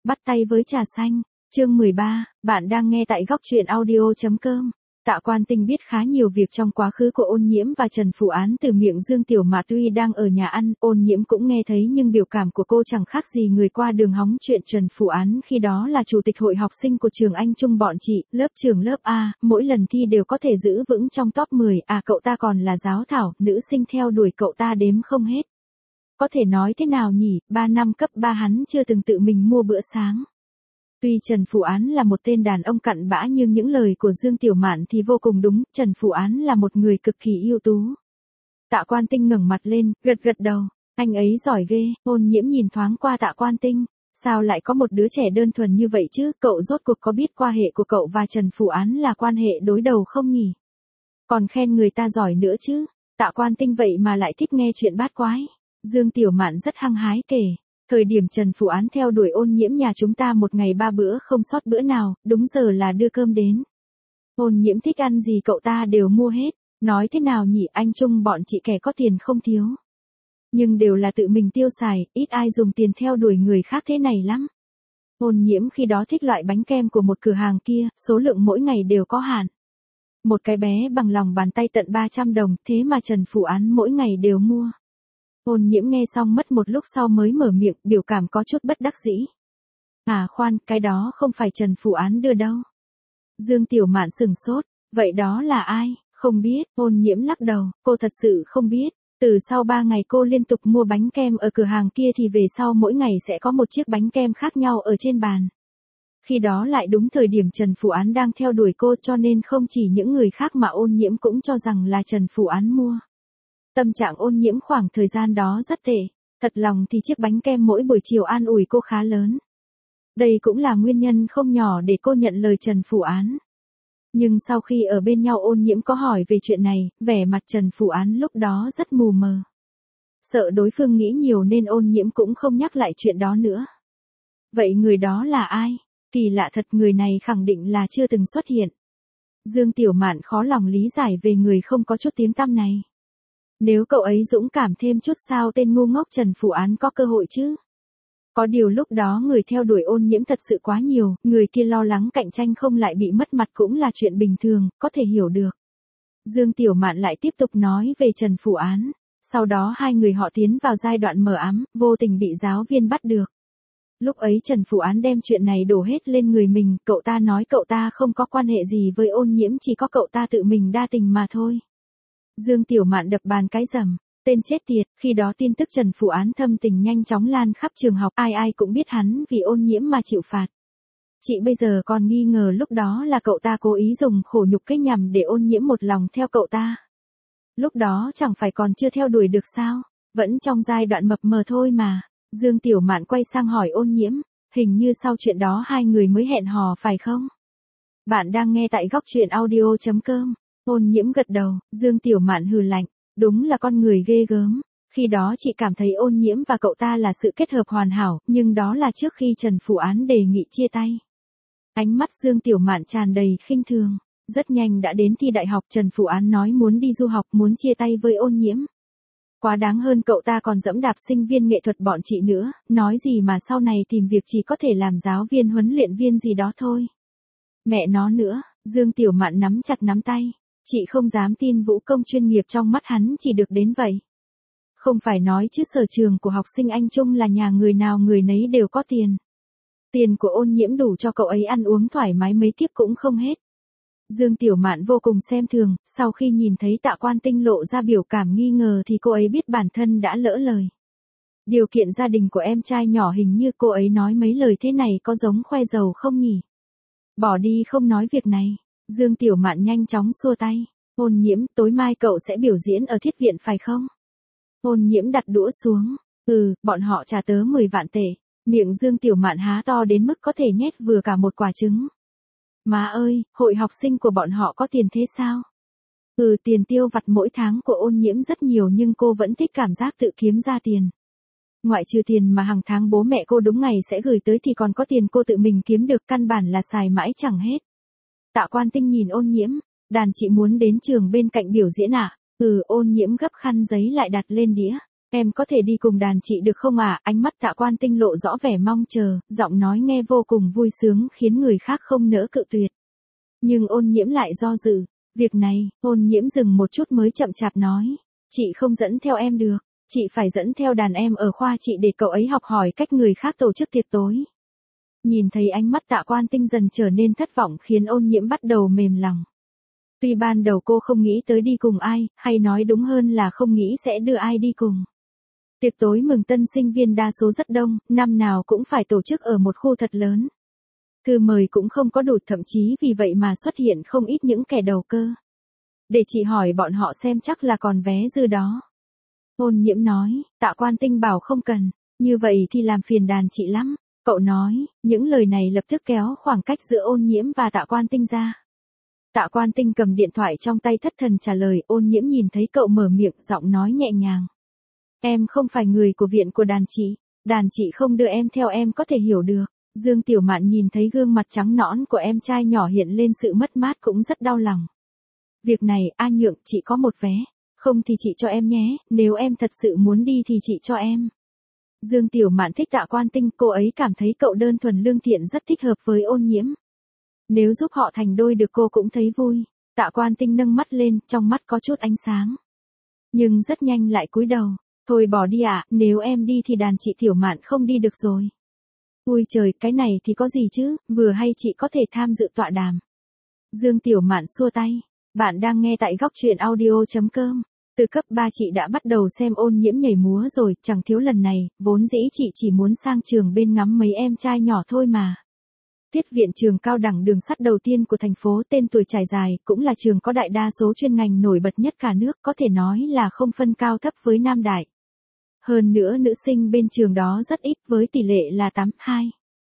Bắt tay với trà xanh, chương 13, bạn đang nghe tại góc truyện audio.com. Tạ Quan Tinh biết khá nhiều việc trong quá khứ của Ôn Nhiễm và Trần Phụ Án từ miệng Dương Tiểu Mạt. Tuy đang ở nhà ăn, Ôn Nhiễm cũng nghe thấy nhưng biểu cảm của cô chẳng khác gì người qua đường hóng chuyện. Trần Phụ Án khi đó là chủ tịch hội học sinh của trường Anh Trung bọn chị, lớp trưởng lớp A, mỗi lần thi đều có thể giữ vững trong top 10, cậu ta còn là giáo thảo, nữ sinh theo đuổi cậu ta đếm không hết. Có thể nói thế nào nhỉ, 3 năm cấp 3 hắn chưa từng tự mình mua bữa sáng. Tuy Trần Phụ Án là một tên đàn ông cặn bã nhưng những lời của Dương Tiểu Mạn thì vô cùng đúng, Trần Phụ Án là một người cực kỳ ưu tú. Tạ Quan Tinh ngẩng mặt lên, gật gật đầu, anh ấy giỏi ghê. Ôn Nhiễm nhìn thoáng qua Tạ Quan Tinh, sao lại có một đứa trẻ đơn thuần như vậy chứ, cậu rốt cuộc có biết quan hệ của cậu và Trần Phụ Án là quan hệ đối đầu không nhỉ? Còn khen người ta giỏi nữa chứ, Tạ Quan Tinh vậy mà lại thích nghe chuyện bát quái. Dương Tiểu Mạn rất hăng hái kể. Thời điểm Trần Phụ Án theo đuổi Ôn Nhiễm nhà chúng ta một ngày 3 bữa không sót bữa nào, đúng giờ là đưa cơm đến. Ôn Nhiễm thích ăn gì cậu ta đều mua hết, nói thế nào nhỉ, anh Trung bọn chị kẻ có tiền không thiếu. Nhưng đều là tự mình tiêu xài, ít ai dùng tiền theo đuổi người khác thế này lắm. Ôn Nhiễm khi đó thích loại bánh kem của một cửa hàng kia, số lượng mỗi ngày đều có hạn. Một cái bé bằng lòng bàn tay tận 300 đồng, thế mà Trần Phụ Án mỗi ngày đều mua. Ôn Nhiễm nghe xong mất một lúc sau mới mở miệng, biểu cảm có chút bất đắc dĩ. Khoan, cái đó không phải Trần Phụ Án đưa đâu. Dương Tiểu Mạn sửng sốt, vậy đó là ai? Không biết. Ôn Nhiễm lắc đầu, cô thật sự không biết. Từ sau 3 ngày cô liên tục mua bánh kem ở cửa hàng kia thì về sau mỗi ngày sẽ có một chiếc bánh kem khác nhau ở trên bàn. Khi đó lại đúng thời điểm Trần Phụ Án đang theo đuổi cô, cho nên không chỉ những người khác mà Ôn Nhiễm cũng cho rằng là Trần Phụ Án mua. Tâm trạng Ôn Nhiễm khoảng thời gian đó rất tệ, thật lòng thì chiếc bánh kem mỗi buổi chiều an ủi cô khá lớn. Đây cũng là nguyên nhân không nhỏ để cô nhận lời Trần Phụ Án. Nhưng sau khi ở bên nhau Ôn Nhiễm có hỏi về chuyện này, vẻ mặt Trần Phụ Án lúc đó rất mù mờ. Sợ đối phương nghĩ nhiều nên Ôn Nhiễm cũng không nhắc lại chuyện đó nữa. Vậy người đó là ai? Kỳ lạ thật, người này khẳng định là chưa từng xuất hiện. Dương Tiểu Mạn khó lòng lý giải về người không có chút tiếng tăm này. Nếu cậu ấy dũng cảm thêm chút sao tên ngu ngốc Trần Phụ Án có cơ hội chứ? Có điều lúc đó người theo đuổi Ôn Nhiễm thật sự quá nhiều, người kia lo lắng cạnh tranh không lại bị mất mặt cũng là chuyện bình thường, có thể hiểu được. Dương Tiểu Mạn lại tiếp tục nói về Trần Phụ Án. Sau đó hai người họ tiến vào giai đoạn mờ ám, vô tình bị giáo viên bắt được. Lúc ấy Trần Phụ Án đem chuyện này đổ hết lên người mình, cậu ta nói cậu ta không có quan hệ gì với Ôn Nhiễm, chỉ có cậu ta tự mình đa tình mà thôi. Dương Tiểu Mạn đập bàn cái rầm, tên chết tiệt, khi đó tin tức Trần Phụ Án thâm tình nhanh chóng lan khắp trường học, ai ai cũng biết hắn vì Ôn Nhiễm mà chịu phạt. Chị bây giờ còn nghi ngờ lúc đó là cậu ta cố ý dùng khổ nhục kế nhằm để Ôn Nhiễm một lòng theo cậu ta. Lúc đó chẳng phải còn chưa theo đuổi được sao, vẫn trong giai đoạn mập mờ thôi mà. Dương Tiểu Mạn quay sang hỏi Ôn Nhiễm, hình như sau chuyện đó hai người mới hẹn hò phải không? Bạn đang nghe tại góc truyện audio.com. Ôn Nhiễm gật đầu, Dương Tiểu Mạn hừ lạnh, đúng là con người ghê gớm. Khi đó chị cảm thấy Ôn Nhiễm và cậu ta là sự kết hợp hoàn hảo, nhưng đó là trước khi Trần Phụ Án đề nghị chia tay. Ánh mắt Dương Tiểu Mạn tràn đầy khinh thường. Rất nhanh đã đến thi đại học, Trần Phụ Án nói muốn đi du học, muốn chia tay với Ôn Nhiễm. Quá đáng hơn, cậu ta còn giẫm đạp sinh viên nghệ thuật bọn chị nữa, nói gì mà sau này tìm việc chỉ có thể làm giáo viên huấn luyện viên gì đó thôi. Mẹ nó nữa, Dương Tiểu Mạn nắm chặt nắm tay. Chị không dám tin vũ công chuyên nghiệp trong mắt hắn chỉ được đến vậy. Không phải nói chứ sở trường của học sinh Anh Trung là nhà người nào người nấy đều có tiền. Tiền của Ôn Nhiễm đủ cho cậu ấy ăn uống thoải mái mấy kiếp cũng không hết. Dương Tiểu Mạn vô cùng xem thường, sau khi nhìn thấy Tạ Quan Tinh lộ ra biểu cảm nghi ngờ thì cô ấy biết bản thân đã lỡ lời. Điều kiện gia đình của em trai nhỏ, hình như cô ấy nói mấy lời thế này có giống khoe giàu không nhỉ? Bỏ đi, không nói việc này. Dương Tiểu Mạn nhanh chóng xua tay. Ôn Nhiễm, tối mai cậu sẽ biểu diễn ở Thiết Viện phải không? Ôn Nhiễm đặt đũa xuống. Bọn họ trả tớ 10 vạn tệ. Miệng Dương Tiểu Mạn há to đến mức có thể nhét vừa cả một quả trứng. Má ơi, hội học sinh của bọn họ có tiền thế sao? Tiền tiêu vặt mỗi tháng của Ôn Nhiễm rất nhiều nhưng cô vẫn thích cảm giác tự kiếm ra tiền. Ngoại trừ tiền mà hàng tháng bố mẹ cô đúng ngày sẽ gửi tới thì còn có tiền cô tự mình kiếm được, căn bản là xài mãi chẳng hết. Tạ Quan Tinh nhìn Ôn Nhiễm, đàn chị muốn đến trường bên cạnh biểu diễn à? Ôn Nhiễm gấp khăn giấy lại đặt lên đĩa. Em có thể đi cùng đàn chị được không ạ? Ánh mắt Tạ Quan Tinh lộ rõ vẻ mong chờ, giọng nói nghe vô cùng vui sướng khiến người khác không nỡ cự tuyệt. Nhưng Ôn Nhiễm lại do dự. Việc này, Ôn Nhiễm dừng một chút mới chậm chạp nói. Chị không dẫn theo em được. Chị phải dẫn theo đàn em ở khoa chị để cậu ấy học hỏi cách người khác tổ chức tiệc tối. Nhìn thấy ánh mắt Tạ Quan Tinh dần trở nên thất vọng khiến Ôn Nhiễm bắt đầu mềm lòng. Tuy ban đầu cô không nghĩ tới đi cùng ai, hay nói đúng hơn là không nghĩ sẽ đưa ai đi cùng. Tiệc tối mừng tân sinh viên đa số rất đông, năm nào cũng phải tổ chức ở một khu thật lớn. Thư mời cũng không có đủ, thậm chí vì vậy mà xuất hiện không ít những kẻ đầu cơ. Để chị hỏi bọn họ xem, chắc là còn vé dư đó. Ôn Nhiễm nói. Tạ Quan Tinh bảo không cần, như vậy thì làm phiền đàn chị lắm. Cậu nói. Những lời này lập tức kéo khoảng cách giữa Ôn Nhiễm và Tạ Quan Tinh ra. Tạ Quan Tinh cầm điện thoại trong tay thất thần trả lời. Ôn Nhiễm nhìn thấy cậu mở miệng, giọng nói nhẹ nhàng. Em không phải người của viện của đàn chị không đưa em theo, em có thể hiểu được. Dương Tiểu Mạn nhìn thấy gương mặt trắng nõn của em trai nhỏ hiện lên sự mất mát cũng rất đau lòng. Việc này, A Nhượng, chị có một vé. Không thì chị cho em nhé, nếu em thật sự muốn đi thì chị cho em. Dương Tiểu Mạn thích Tạ Quan Tinh, cô ấy cảm thấy cậu đơn thuần lương thiện rất thích hợp với Ôn Nhiễm. Nếu giúp họ thành đôi được cô cũng thấy vui. Tạ Quan Tinh nâng mắt lên, trong mắt có chút ánh sáng. Nhưng rất nhanh lại cúi đầu. Thôi bỏ đi ạ, nếu em đi thì đàn chị Tiểu Mạn không đi được rồi. Ui trời, cái này thì có gì chứ, vừa hay chị có thể tham dự tọa đàm. Dương Tiểu Mạn xua tay. Bạn đang nghe tại góc truyện audio.com. Từ cấp 3 chị đã bắt đầu xem Ôn Nhiễm nhảy múa rồi, chẳng thiếu lần này, vốn dĩ chị chỉ muốn sang trường bên ngắm mấy em trai nhỏ thôi mà. Tiết Viện, trường cao đẳng đường sắt đầu tiên của thành phố, tên tuổi trải dài, cũng là trường có đại đa số chuyên ngành nổi bật nhất cả nước, có thể nói là không phân cao thấp với Nam Đại. Hơn nữa nữ sinh bên trường đó rất ít, với tỷ lệ là 8:2.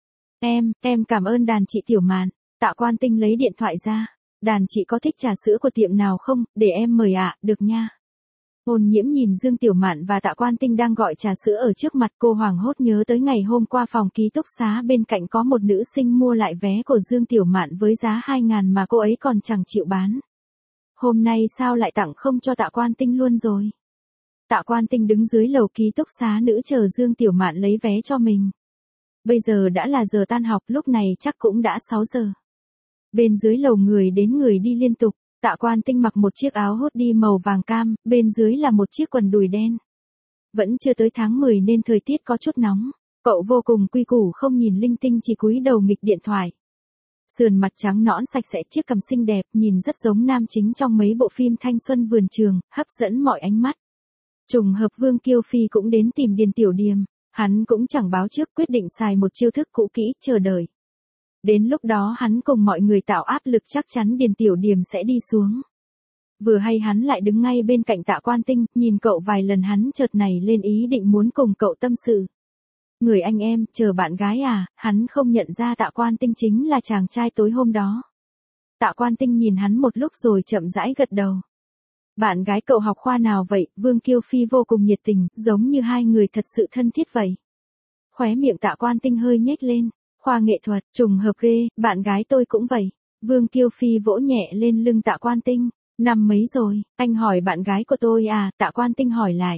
Em cảm ơn đàn chị Tiểu Mạn. Tạ Quan Tinh lấy điện thoại ra. Đàn chị có thích trà sữa của tiệm nào không, để em mời ạ, được nha. Ôn Nhiễm nhìn Dương Tiểu Mạn và Tạ Quan Tinh đang gọi trà sữa ở trước mặt, cô hoảng hốt nhớ tới ngày hôm qua phòng ký túc xá bên cạnh có một nữ sinh mua lại vé của Dương Tiểu Mạn với giá 2.000 mà cô ấy còn chẳng chịu bán. Hôm nay sao lại tặng không cho Tạ Quan Tinh luôn rồi? Tạ Quan Tinh đứng dưới lầu ký túc xá nữ chờ Dương Tiểu Mạn lấy vé cho mình. Bây giờ đã là giờ tan học, lúc này chắc cũng đã 6 giờ. Bên dưới lầu người đến người đi liên tục. Tạ Quan Tinh mặc một chiếc áo hoodie màu vàng cam, bên dưới là một chiếc quần đùi đen. Vẫn chưa tới tháng 10 nên thời tiết có chút nóng. Cậu vô cùng quy củ, không nhìn linh tinh, chỉ cúi đầu nghịch điện thoại. Sườn mặt trắng nõn sạch sẽ, chiếc cằm xinh đẹp, nhìn rất giống nam chính trong mấy bộ phim thanh xuân vườn trường, hấp dẫn mọi ánh mắt. Trùng hợp Vương Kiêu Phi cũng đến tìm Điền Tiểu Điềm, hắn cũng chẳng báo trước, quyết định xài một chiêu thức cũ kỹ, chờ đợi. Đến lúc đó hắn cùng mọi người tạo áp lực, chắc chắn Điền Tiểu Điềm sẽ đi xuống. Vừa hay hắn lại đứng ngay bên cạnh Tạ Quan Tinh, nhìn cậu vài lần hắn chợt nảy lên ý định muốn cùng cậu tâm sự. Người anh em, chờ bạn gái à, hắn không nhận ra Tạ Quan Tinh chính là chàng trai tối hôm đó. Tạ Quan Tinh nhìn hắn một lúc rồi chậm rãi gật đầu. Bạn gái cậu học khoa nào vậy? Vương Kiêu Phi vô cùng nhiệt tình, giống như hai người thật sự thân thiết vậy. Khóe miệng Tạ Quan Tinh hơi nhếch lên. Khoa nghệ thuật, trùng hợp ghê, bạn gái tôi cũng vậy. Vương Kiêu Phi vỗ nhẹ lên lưng Tạ Quan Tinh. Năm mấy rồi, anh hỏi bạn gái của tôi à? Tạ Quan Tinh hỏi lại.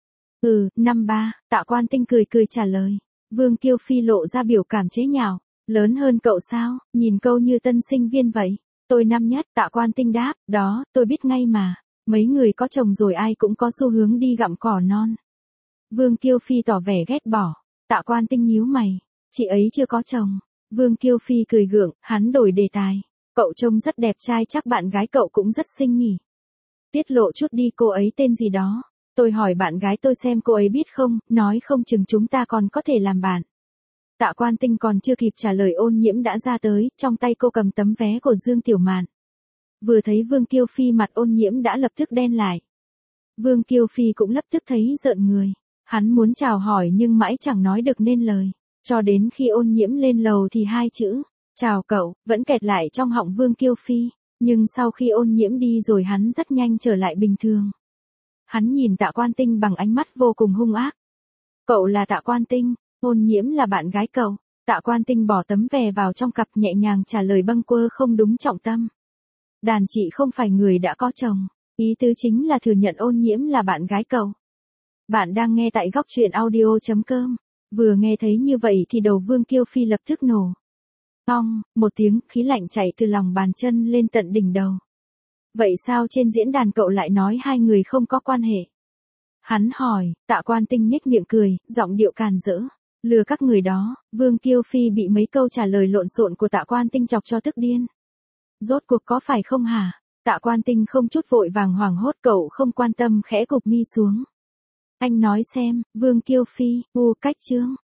Năm 3, Tạ Quan Tinh cười cười trả lời. Vương Kiêu Phi lộ ra biểu cảm chế nhạo. Lớn hơn cậu sao, nhìn câu như tân sinh viên vậy. Tôi năm nhất, Tạ Quan Tinh đáp, đó, tôi biết ngay mà. Mấy người có chồng rồi ai cũng có xu hướng đi gặm cỏ non. Vương Kiêu Phi tỏ vẻ ghét bỏ. Tạ Quan Tinh nhíu mày. Chị ấy chưa có chồng. Vương Kiêu Phi cười gượng, hắn đổi đề tài. Cậu trông rất đẹp trai, chắc bạn gái cậu cũng rất xinh nhỉ. Tiết lộ chút đi, cô ấy tên gì đó. Tôi hỏi bạn gái tôi xem cô ấy biết không, nói không chừng chúng ta còn có thể làm bạn. Tạ Quan Tinh còn chưa kịp trả lời Ôn Nhiễm đã ra tới, trong tay cô cầm tấm vé của Dương Tiểu Mạn. Vừa thấy Vương Kiêu Phi mặt Ôn Nhiễm đã lập tức đen lại. Vương Kiêu Phi cũng lập tức thấy rợn người. Hắn muốn chào hỏi nhưng mãi chẳng nói được nên lời. Cho đến khi Ôn Nhiễm lên lầu thì hai chữ, chào cậu, vẫn kẹt lại trong họng Vương Kiêu Phi. Nhưng sau khi Ôn Nhiễm đi rồi hắn rất nhanh trở lại bình thường. Hắn nhìn Tạ Quan Tinh bằng ánh mắt vô cùng hung ác. Cậu là Tạ Quan Tinh, Ôn Nhiễm là bạn gái cậu. Tạ Quan Tinh bỏ tấm vé vào trong cặp, nhẹ nhàng trả lời bâng quơ không đúng trọng tâm. Đàn chị không phải người đã có chồng, ý tứ chính là thừa nhận Ôn Nhiễm là bạn gái cậu. Bạn đang nghe tại góc chuyện audio.com. Vừa nghe thấy như vậy thì đầu Vương Kiêu Phi lập tức nổ. Ong, một tiếng, khí lạnh chảy từ lòng bàn chân lên tận đỉnh đầu. Vậy sao trên diễn đàn cậu lại nói hai người không có quan hệ? Hắn hỏi, Tạ Quan Tinh nhếch miệng cười, giọng điệu càn rỡ. Lừa các người đó, Vương Kiêu Phi bị mấy câu trả lời lộn xộn của Tạ Quan Tinh chọc cho tức điên. Rốt cuộc có phải không hả? Tạ Quan Tinh không chút vội vàng hoảng hốt, cậu không quan tâm khẽ cụp mi xuống. Anh nói xem, Vương Kiêu Phi, cách chương.